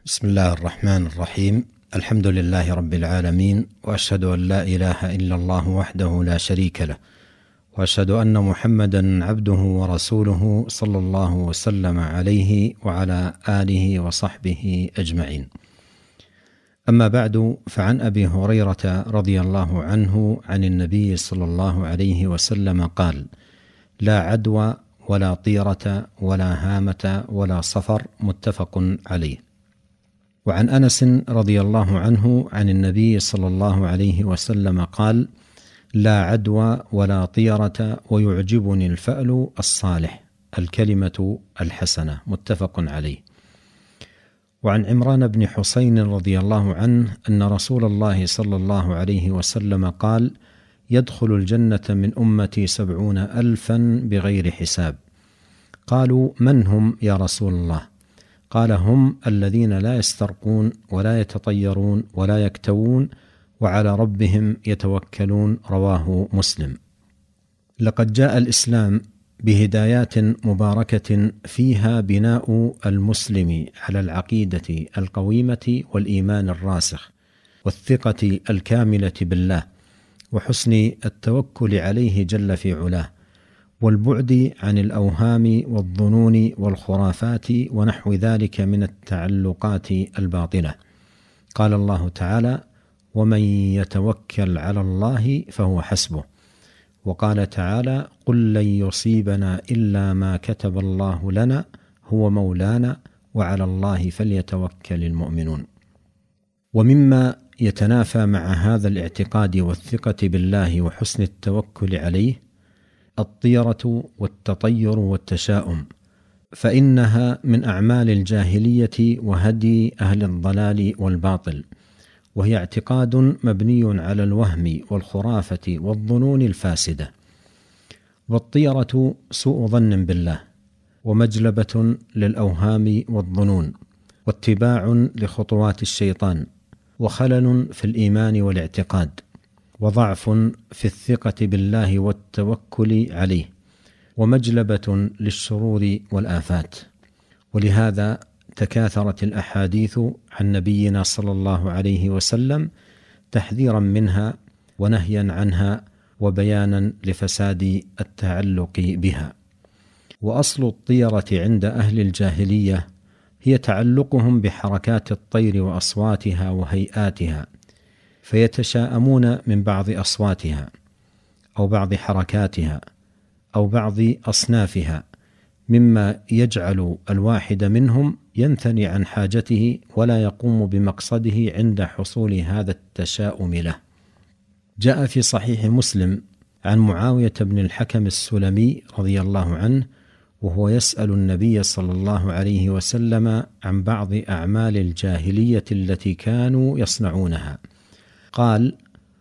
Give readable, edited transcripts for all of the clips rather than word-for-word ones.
بسم الله الرحمن الرحيم. الحمد لله رب العالمين، وأشهد أن لا إله إلا الله وحده لا شريك له، وأشهد أن محمدا عبده ورسوله صلى الله وسلم عليه وعلى آله وصحبه أجمعين. أما بعد، فعن أبي هريرة رضي الله عنه عن النبي صلى الله عليه وسلم قال: لا عدوى ولا طيرة ولا هامة ولا صفر، متفق عليه. وعن أنس رضي الله عنه عن النبي صلى الله عليه وسلم قال: لا عدوى ولا طيرة ويعجبني الفأل الصالح، الكلمة الحسنة، متفق عليه. وعن عمران بن حسين رضي الله عنه أن رسول الله صلى الله عليه وسلم قال: يدخل الجنة من أمتي 70,000 بغير حساب. قالوا: من هم يا رسول الله؟ قال: هم الذين لا يسترقون ولا يتطيرون ولا يكتوون وعلى ربهم يتوكلون. رواه مسلم. لقد جاء الإسلام بهدايات مباركة فيها بناء المسلم على العقيدة القويمة والإيمان الراسخ والثقة الكاملة بالله وحسن التوكل عليه جل في علاه، والبعد عن الأوهام والظنون والخرافات ونحو ذلك من التعلقات الباطلة. قال الله تعالى: ومن يتوكل على الله فهو حسبه. وقال تعالى: قل لن يصيبنا إلا ما كتب الله لنا هو مولانا وعلى الله فليتوكل المؤمنون. ومما يتنافى مع هذا الاعتقاد والثقة بالله وحسن التوكل عليه الطيرة والتطير والتشاؤم، فإنها من أعمال الجاهلية وهدي أهل الضلال والباطل، وهي اعتقاد مبني على الوهم والخرافة والظنون الفاسدة. والطيرة سوء ظن بالله، ومجلبة للأوهام والظنون، واتباع لخطوات الشيطان، وخلل في الإيمان والاعتقاد، وضعف في الثقة بالله والتوكل عليه، ومجلبة للشرور والآفات. ولهذا تكاثرت الأحاديث عن نبينا صلى الله عليه وسلم تحذيرا منها ونهيا عنها وبيانا لفساد التعلق بها. وأصل الطيرة عند أهل الجاهلية هي تعلقهم بحركات الطير وأصواتها وهيئاتها، فيتشاءمون من بعض أصواتها أو بعض حركاتها أو بعض أصنافها، مما يجعل الواحد منهم ينثني عن حاجته ولا يقوم بمقصده عند حصول هذا التشاؤم له. جاء في صحيح مسلم عن معاوية بن الحكم السلمي رضي الله عنه وهو يسأل النبي صلى الله عليه وسلم عن بعض أعمال الجاهلية التي كانوا يصنعونها. قال: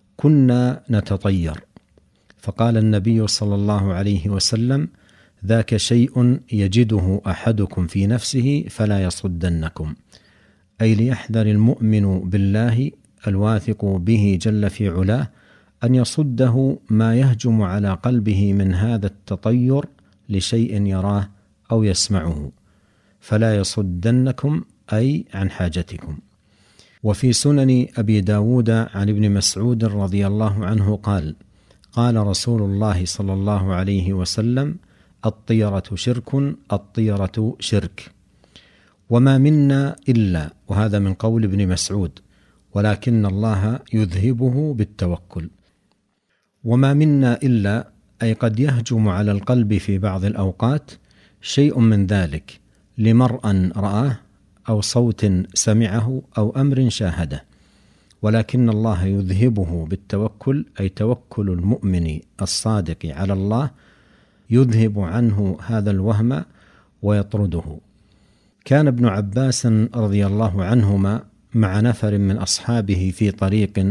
كنا نتطير. فقال النبي صلى الله عليه وسلم: ذاك شيء يجده أحدكم في نفسه فلا يصدنكم، أي ليحذر المؤمن بالله الواثق به جل في علاه أن يصده ما يهجم على قلبه من هذا التطير لشيء يراه أو يسمعه، فلا يصدنكم أي عن حاجتكم. وفي سنن أبي داود عن ابن مسعود رضي الله عنه قال: قال رسول الله صلى الله عليه وسلم: الطيرة شرك، الطيرة شرك، وما منا إلا، وهذا من قول ابن مسعود، ولكن الله يذهبه بالتوكل. وما منا إلا أي قد يهجم على القلب في بعض الأوقات شيء من ذلك لمرء رآه أو صوت سمعه أو أمر شاهده، ولكن الله يذهبه بالتوكل، أي توكل المؤمن الصادق على الله يذهب عنه هذا الوهم ويطرده. كان ابن عباس رضي الله عنهما مع نفر من أصحابه في طريق،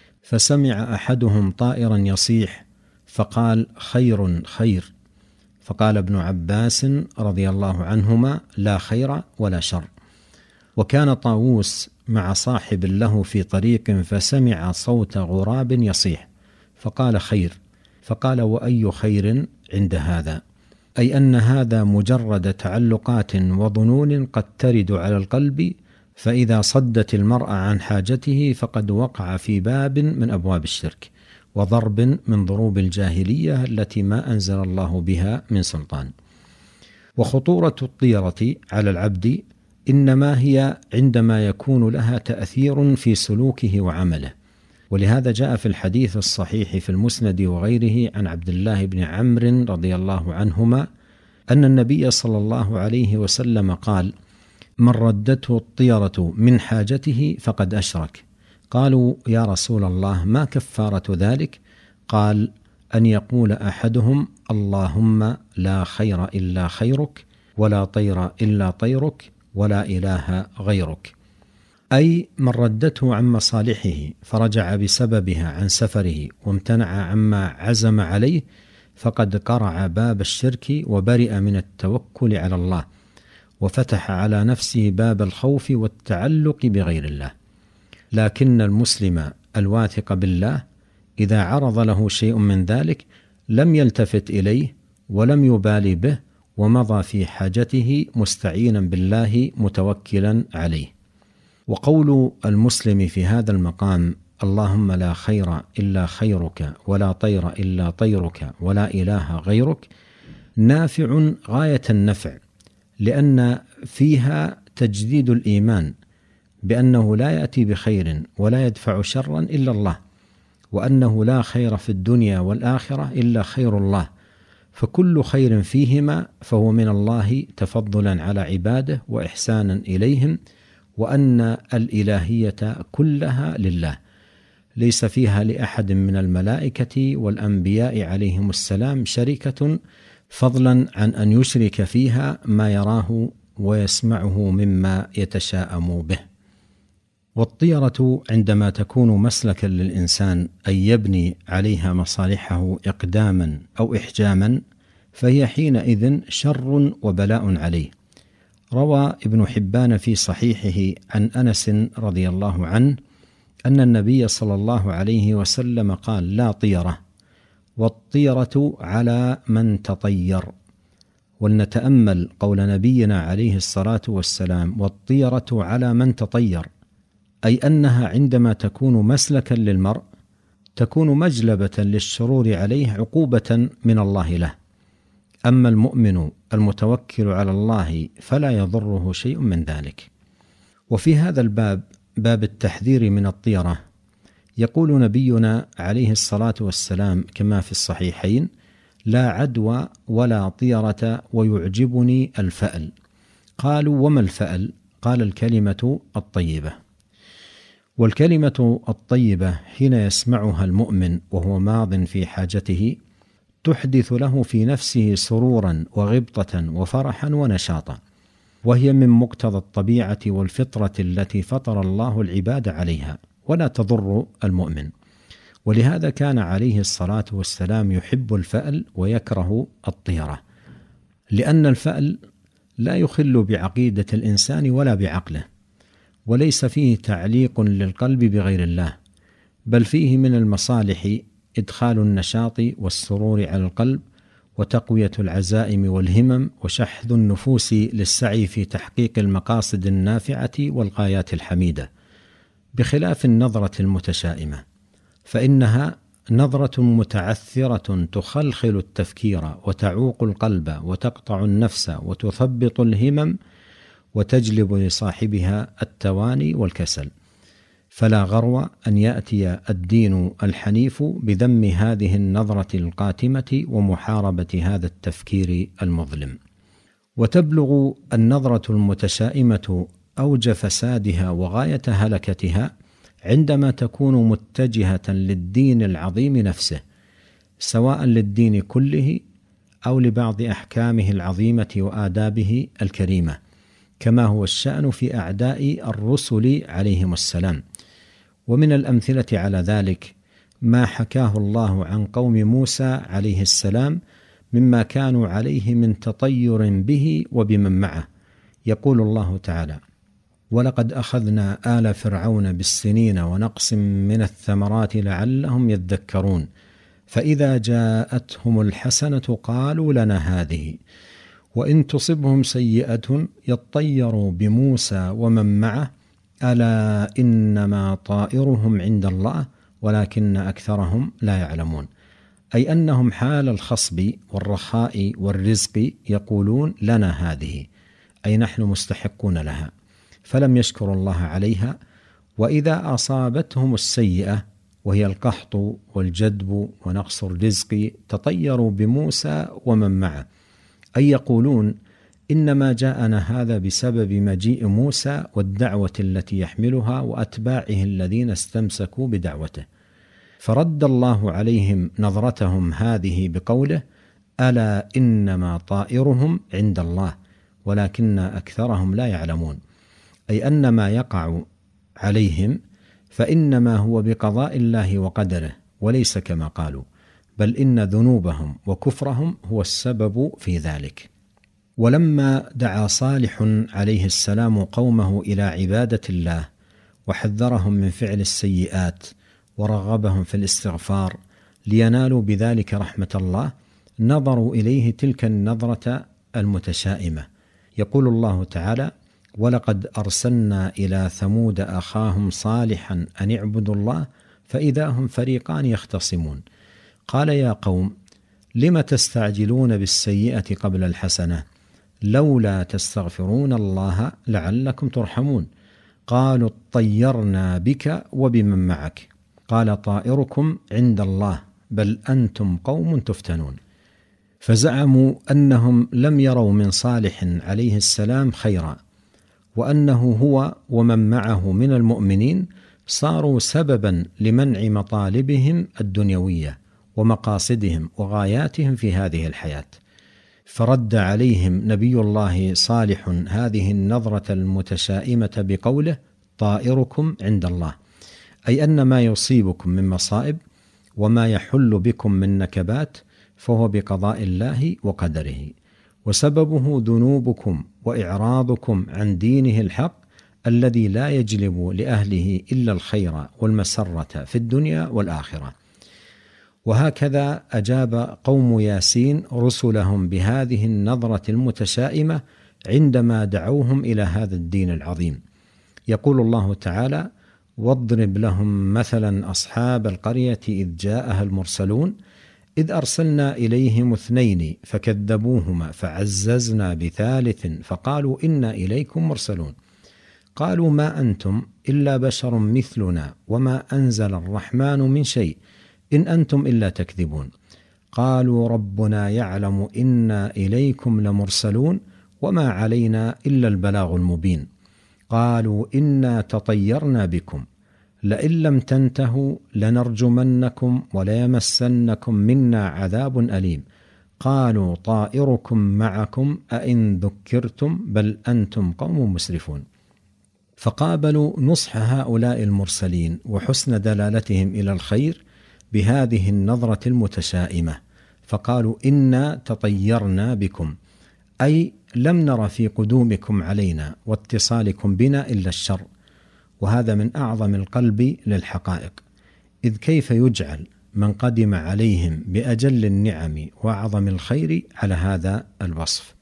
فسمع أحدهم طائرا يصيح فقال: خير خير. فقال ابن عباس رضي الله عنهما: لا خير ولا شر. وكان طاووس مع صاحب له في طريق فسمع صوت غراب يصيح فقال: خير. فقال: وأي خير عند هذا؟ أي أن هذا مجرد تعلقات وظنون قد ترد على القلب فإذا صدت المرء عن حاجته فقد وقع في باب من أبواب الشرك وضرب من ضروب الجاهلية التي ما أنزل الله بها من سلطان. وخطورة الطيرة على العبد إنما هي عندما يكون لها تأثير في سلوكه وعمله، ولهذا جاء في الحديث الصحيح في المسند وغيره عن عبد الله بن عمرو رضي الله عنهما أن النبي صلى الله عليه وسلم قال: من ردته الطيرة من حاجته فقد أشرك. قالوا: يا رسول الله ما كفارة ذلك؟ قال: أن يقول أحدهم: اللهم لا خير إلا خيرك، ولا طير إلا طيرك، ولا إله غيرك. أي من ردته عن مصالحه فرجع بسببها عن سفره وامتنع عما عزم عليه فقد قرع باب الشرك وبرئ من التوكل على الله، وفتح على نفسه باب الخوف والتعلق بغير الله. لكن المسلم الواثق بالله إذا عرض له شيء من ذلك لم يلتفت إليه ولم يبالي به، ومضى في حاجته مستعينا بالله متوكلا عليه. وقول المسلم في هذا المقام: اللهم لا خير إلا خيرك، ولا طير إلا طيرك، ولا إله غيرك، نافع غاية النفع، لأن فيها تجديد الإيمان بأنه لا يأتي بخير ولا يدفع شرا إلا الله، وأنه لا خير في الدنيا والآخرة إلا خير الله، فكل خير فيهما فهو من الله تفضلا على عباده وإحسانا إليهم، وأن الإلهية كلها لله، ليس فيها لأحد من الملائكة والأنبياء عليهم السلام شركة، فضلا عن أن يشرك فيها ما يراه ويسمعه مما يتشاءم به. والطيرة عندما تكون مسلكا للإنسان أن يبني عليها مصالحه إقداما أو إحجاما فهي حينئذ شر وبلاء عليه. روى ابن حبان في صحيحه عن أنس رضي الله عنه أن النبي صلى الله عليه وسلم قال: لا طيرة، والطيرة على من تطير. ولنتأمل قول نبينا عليه الصلاة والسلام: والطيرة على من تطير، أي أنها عندما تكون مسلكا للمرء تكون مجلبة للشرور عليه عقوبة من الله له. أما المؤمن المتوكل على الله فلا يضره شيء من ذلك. وفي هذا الباب، باب التحذير من الطيرة، يقول نبينا عليه الصلاة والسلام كما في الصحيحين: لا عدوى ولا طيرة ويعجبني الفأل. قالوا: وما الفأل؟ قال: الكلمة الطيبة. والكلمة الطيبة حين يسمعها المؤمن وهو ماض في حاجته تحدث له في نفسه سرورا وغبطة وفرحا ونشاطا، وهي من مقتضى الطبيعة والفطرة التي فطر الله العباد عليها، ولا تضر المؤمن. ولهذا كان عليه الصلاة والسلام يحب الفأل ويكره الطيرة، لأن الفأل لا يخل بعقيدة الإنسان ولا بعقله، وليس فيه تعليق للقلب بغير الله، بل فيه من المصالح إدخال النشاط والسرور على القلب، وتقوية العزائم والهمم، وشحذ النفوس للسعي في تحقيق المقاصد النافعة والغايات الحميدة، بخلاف النظرة المتشائمة، فإنها نظرة متعثرة تخلخل التفكير وتعوق القلب وتقطع النفس وتثبط الهمم وتجلب لصاحبها التواني والكسل. فلا غرو أن يأتي الدين الحنيف بذم هذه النظرة القاتمة ومحاربة هذا التفكير المظلم. وتبلغ النظرة المتشائمة أوج فسادها وغاية هلكتها عندما تكون متجهة للدين العظيم نفسه، سواء للدين كله أو لبعض أحكامه العظيمة وآدابه الكريمة، كما هو الشأن في أعداء الرسل عليهم السلام. ومن الأمثلة على ذلك ما حكاه الله عن قوم موسى عليه السلام مما كانوا عليه من تطير به وبمن معه. يقول الله تعالى: ولقد أخذنا آل فرعون بالسنين ونقص من الثمرات لعلهم يذكرون، فإذا جاءتهم الحسنة قالوا لنا هذه، وإن تصبهم سيئة يطيروا بموسى ومن معه ألا إنما طائرهم عند الله ولكن أكثرهم لا يعلمون، أي أنهم حال الخصب والرخاء والرزق يقولون لنا هذه، أي نحن مستحقون لها، فلم يشكروا الله عليها. وإذا أصابتهم السيئة وهي القحط والجدب ونقص الرزق تطيروا بموسى ومن معه، أي يقولون إنما جاءنا هذا بسبب مجيء موسى والدعوة التي يحملها وأتباعه الذين استمسكوا بدعوته، فرد الله عليهم نظرتهم هذه بقوله ألا إنما طائرهم عند الله ولكن أكثرهم لا يعلمون، أي أن ما يقع عليهم فإنما هو بقضاء الله وقدره وليس كما قالوا، بل إن ذنوبهم وكفرهم هو السبب في ذلك. ولما دعا صالح عليه السلام قومه إلى عبادة الله وحذرهم من فعل السيئات ورغبهم في الاستغفار لينالوا بذلك رحمة الله، نظروا إليه تلك النظرة المتشائمة. يقول الله تعالى ولقد أرسلنا إلى ثمود أخاهم صالحا أن اعبدوا الله فإذا هم فريقان يختصمون قال يا قوم لم تستعجلون بالسيئة قبل الحسنة لولا تستغفرون الله لعلكم ترحمون قالوا اطيرنا بك وبمن معك قال طائركم عند الله بل أنتم قوم تفتنون. فزعموا أنهم لم يروا من صالح عليه السلام خيرا، وأنه هو ومن معه من المؤمنين صاروا سببا لمنع مطالبهم الدنيوية ومقاصدهم وغاياتهم في هذه الحياة. فرد عليهم نبي الله صالح هذه النظرة المتشائمة بقوله طائركم عند الله، أي أن ما يصيبكم من مصائب وما يحل بكم من نكبات فهو بقضاء الله وقدره، وسببه ذنوبكم وإعراضكم عن دينه الحق الذي لا يجلب لأهله إلا الخير والمسرة في الدنيا والآخرة. وهكذا أجاب قوم ياسين رسلهم بهذه النظرة المتشائمة عندما دعوهم إلى هذا الدين العظيم. يقول الله تعالى واضرب لهم مثلا أصحاب القرية إذ جاءها المرسلون إذ أرسلنا إليهم 2 فكذبوهما فعززنا ب3 فقالوا إنا إليكم مرسلون قالوا ما أنتم إلا بشر مثلنا وما أنزل الرحمن من شيء إن أنتم إلا تكذبون قالوا ربنا يعلم إنا إليكم لمرسلون وما علينا إلا البلاغ المبين قالوا إنا تطيرنا بكم لئن لم تنتهوا لنرجمنكم وليمسنكم منا عذاب أليم قالوا طائركم معكم أئن ذكرتم بل أنتم قوم مسرفون. فقابلوا نصح هؤلاء المرسلين وحسن دلالتهم إلى الخير بهذه النظرة المتشائمة، فقالوا إنا تطيرنا بكم، أي لم نر في قدومكم علينا واتصالكم بنا إلا الشر، وهذا من أعظم القلب للحقائق، إذ كيف يجعل من قدم عليهم بأجل النعم وأعظم الخير على هذا الوصف.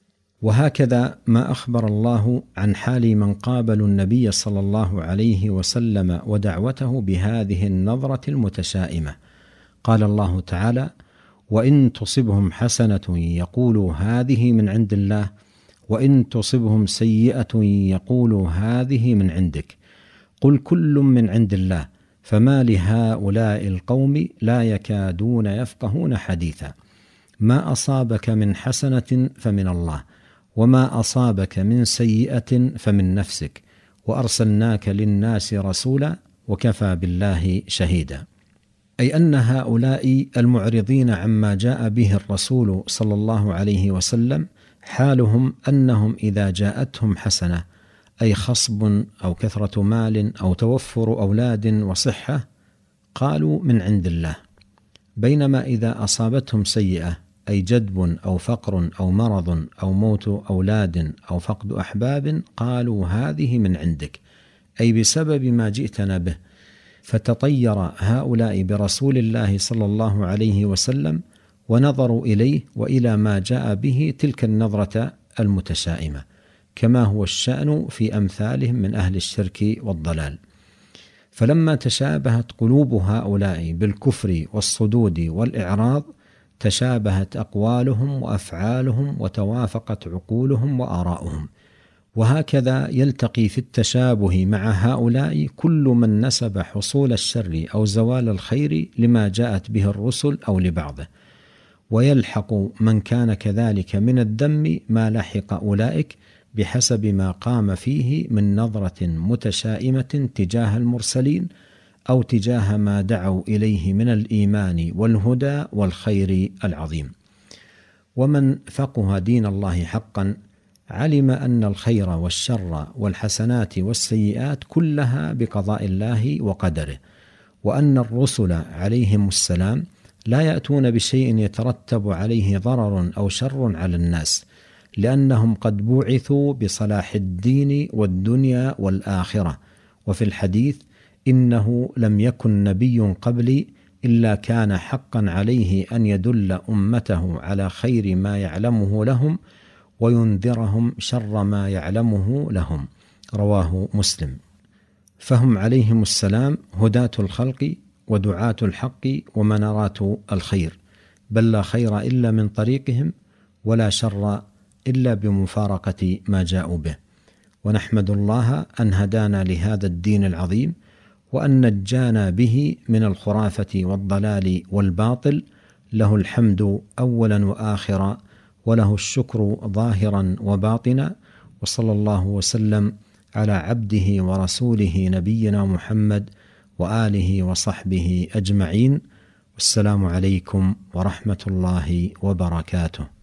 وهكذا ما أخبر الله عن حال من قابلوا النبي صلى الله عليه وسلم ودعوته بهذه النظرة المتشائمة. قال الله تعالى وإن تصبهم حسنة يقولوا هذه من عند الله وإن تصبهم سيئة يقولوا هذه من عندك قل كل من عند الله فما لهؤلاء القوم لا يكادون يفقهون حديثا ما أصابك من حسنة فمن الله وما أصابك من سيئة فمن نفسك وأرسلناك للناس رسولا وكفى بالله شهيدا. أي أن هؤلاء المعرضين عما جاء به الرسول صلى الله عليه وسلم حالهم أنهم إذا جاءتهم حسنة أي خصب أو كثرة مال أو توفر أولاد وصحة قالوا من عند الله، بينما إذا أصابتهم سيئة أي جدب أو فقر أو مرض أو موت أولاد أو فقد أحباب قالوا هذه من عندك، أي بسبب ما جئتنا به. فتطير هؤلاء برسول الله صلى الله عليه وسلم ونظروا إليه وإلى ما جاء به تلك النظرة المتشائمة، كما هو الشأن في أمثالهم من أهل الشرك والضلال. فلما تشابهت قلوب هؤلاء بالكفر والصدود والإعراض تشابهت أقوالهم وأفعالهم وتوافقت عقولهم وآراؤهم. وهكذا يلتقي في التشابه مع هؤلاء كل من نسب حصول الشر أو زوال الخير لما جاءت به الرسل أو لبعضه، ويلحق من كان كذلك من الذم ما لحق أولئك بحسب ما قام فيه من نظرة متشائمة تجاه المرسلين أو تجاه ما دعوا إليه من الإيمان والهدى والخير العظيم. ومن فقه دين الله حقا علم أن الخير والشر والحسنات والسيئات كلها بقضاء الله وقدره، وأن الرسل عليهم السلام لا يأتون بشيء يترتب عليه ضرر أو شر على الناس، لأنهم قد بعثوا بصلاح الدين والدنيا والآخرة. وفي الحديث: إنه لم يكن نبي قبلي إلا كان حقا عليه أن يدل أمته على خير ما يعلمه لهم وينذرهم شر ما يعلمه لهم. رواه مسلم. فهم عليهم السلام هداة الخلق ودعاة الحق ومنارات الخير، بل لا خير إلا من طريقهم ولا شر إلا بمفارقة ما جاءوا به. ونحمد الله أن هدانا لهذا الدين العظيم، وأن نجانا به من الخرافة والضلال والباطل. له الحمد أولا وآخرا، وله الشكر ظاهرا وباطنا. وصلى الله وسلم على عبده ورسوله نبينا محمد وآله وصحبه أجمعين. والسلام عليكم ورحمة الله وبركاته.